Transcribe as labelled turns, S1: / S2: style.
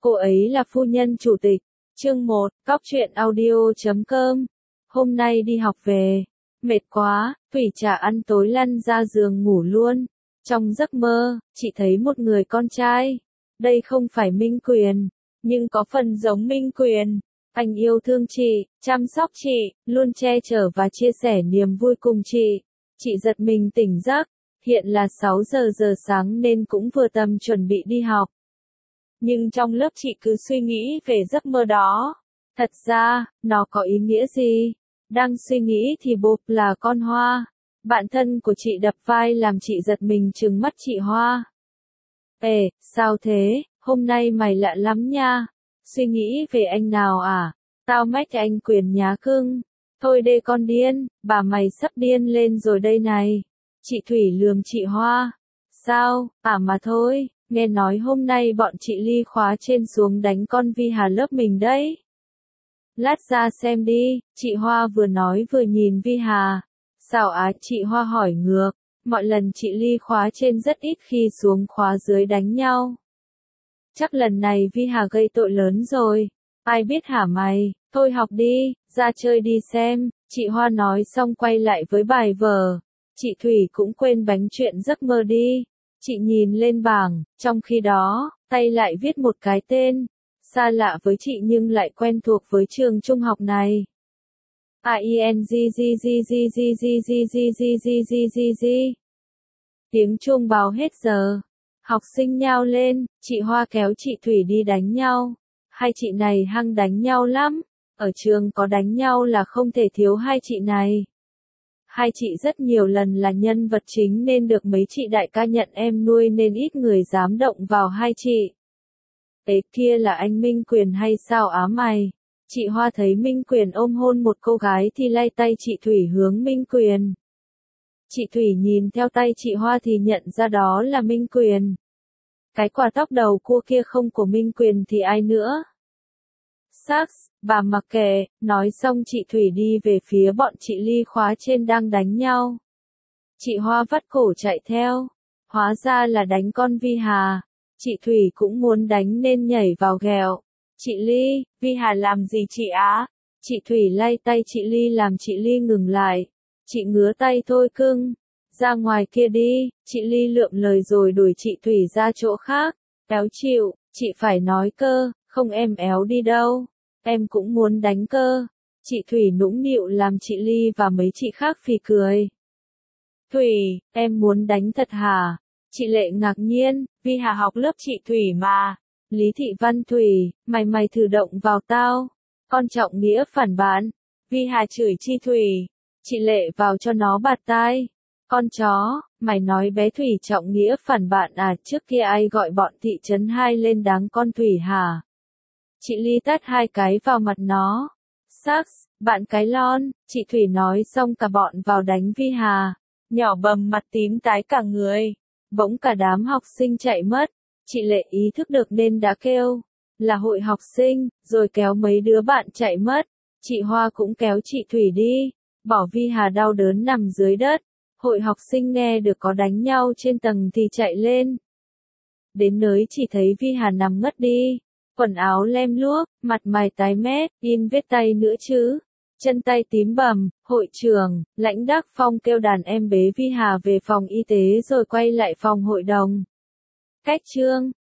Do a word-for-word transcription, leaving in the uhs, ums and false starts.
S1: Cô ấy là phu nhân chủ tịch. Chương một, cóc truyện audio chấm com. Hôm nay đi học về, mệt quá, Thủy chả ăn tối lăn ra giường ngủ luôn. Trong giấc mơ, chị thấy một người con trai. Đây không phải Minh Quyền, nhưng có phần giống Minh Quyền. Anh yêu thương chị, chăm sóc chị, luôn che chở và chia sẻ niềm vui cùng chị. Chị giật mình tỉnh giấc, hiện là sáu giờ giờ sáng nên cũng vừa tầm chuẩn bị đi học. Nhưng trong lớp chị cứ suy nghĩ về giấc mơ đó. Thật ra, nó có ý nghĩa gì? Đang suy nghĩ thì bộp là con Hoa. Bạn thân của chị đập vai làm chị giật mình trừng mắt chị Hoa. Ê, sao thế? Hôm nay mày lạ lắm nha. Suy nghĩ về anh nào à? Tao mách anh Quyền nhá cưng. Thôi đê con điên, bà mày sắp điên lên rồi đây này. Chị Thủy lườm chị Hoa. Sao, à mà thôi, nghe nói hôm nay bọn chị Ly khóa trên xuống đánh con Vi Hà lớp mình đấy. Lát ra xem đi, chị Hoa vừa nói vừa nhìn Vi Hà. Sao á, chị Hoa hỏi ngược. Mọi lần chị Ly khóa trên rất ít khi xuống khóa dưới đánh nhau. Chắc lần này Vi Hà gây tội lớn rồi. Ai biết hả mày, thôi học đi, ra chơi đi xem. Chị Hoa nói xong quay lại với bài vở. Chị Thủy cũng quên bánh chuyện giấc mơ đi. Chị nhìn lên bảng, trong khi đó, tay lại viết một cái tên. Xa lạ với chị nhưng lại quen thuộc với trường trung học này. A I N G G G G G G G G G G G G G. Tiếng chuông báo hết giờ. Học sinh nhao lên, chị Hoa kéo chị Thủy đi đánh nhau. Hai chị này hăng đánh nhau lắm. Ở trường có đánh nhau là không thể thiếu hai chị này. Hai chị rất nhiều lần là nhân vật chính nên được mấy chị đại ca nhận em nuôi nên ít người dám động vào hai chị. Ế kia là anh Minh Quyền hay sao á mày? Chị Hoa thấy Minh Quyền ôm hôn một cô gái thì lay tay chị Thủy hướng Minh Quyền. Chị Thủy nhìn theo tay chị Hoa thì nhận ra đó là Minh Quyền. Cái quả tóc đầu cua kia không của Minh Quyền thì ai nữa? Sax, bà mặc kệ, nói xong chị Thủy đi về phía bọn chị Ly khóa trên đang đánh nhau. Chị Hoa vắt cổ chạy theo. Hóa ra là đánh con Vi Hà. Chị Thủy cũng muốn đánh nên nhảy vào ghẹo. Chị Ly, Vi Hà làm gì chị á? Chị Thủy lay tay chị Ly làm chị Ly ngừng lại. Chị ngứa tay thôi cưng. Ra ngoài kia đi, chị Ly lượm lời rồi đuổi chị Thủy ra chỗ khác. Éo chịu, chị phải nói cơ, không em éo đi đâu. Em cũng muốn đánh cơ. Chị Thủy nũng nịu làm chị Ly và mấy chị khác phì cười. Thủy, em muốn đánh thật hả? Chị Lệ ngạc nhiên, Vi Hà học lớp chị Thủy mà. Lý Thị Văn Thủy, mày mày thử động vào tao. Con Trọng Nghĩa phản bạn. Vi Hà chửi chị Thủy. Chị Lệ vào cho nó bạt tai. Con chó, mày nói bé Thủy Trọng Nghĩa phản bạn à, trước kia ai gọi bọn thị trấn hai lên đáng con Thủy hả? Chị Ly tát hai cái vào mặt nó. Sax, bạn cái lon, chị Thủy nói xong cả bọn vào đánh Vi Hà. Nhỏ bầm mặt tím tái cả người. Bỗng cả đám học sinh chạy mất. Chị Lệ ý thức được nên đã kêu là hội học sinh, rồi kéo mấy đứa bạn chạy mất. Chị Hoa cũng kéo chị Thủy đi, bỏ Vi Hà đau đớn nằm dưới đất. Hội học sinh nghe được có đánh nhau trên tầng thì chạy lên. Đến nơi chỉ thấy Vi Hà nằm ngất đi, quần áo lem luốc, mặt mày tái mét, in vết tay nữa chứ. Chân tay tím bầm. Hội trưởng, lãnh Đắc Phong kêu đàn em bế Vi Hà về phòng y tế rồi quay lại phòng hội đồng. Cách chương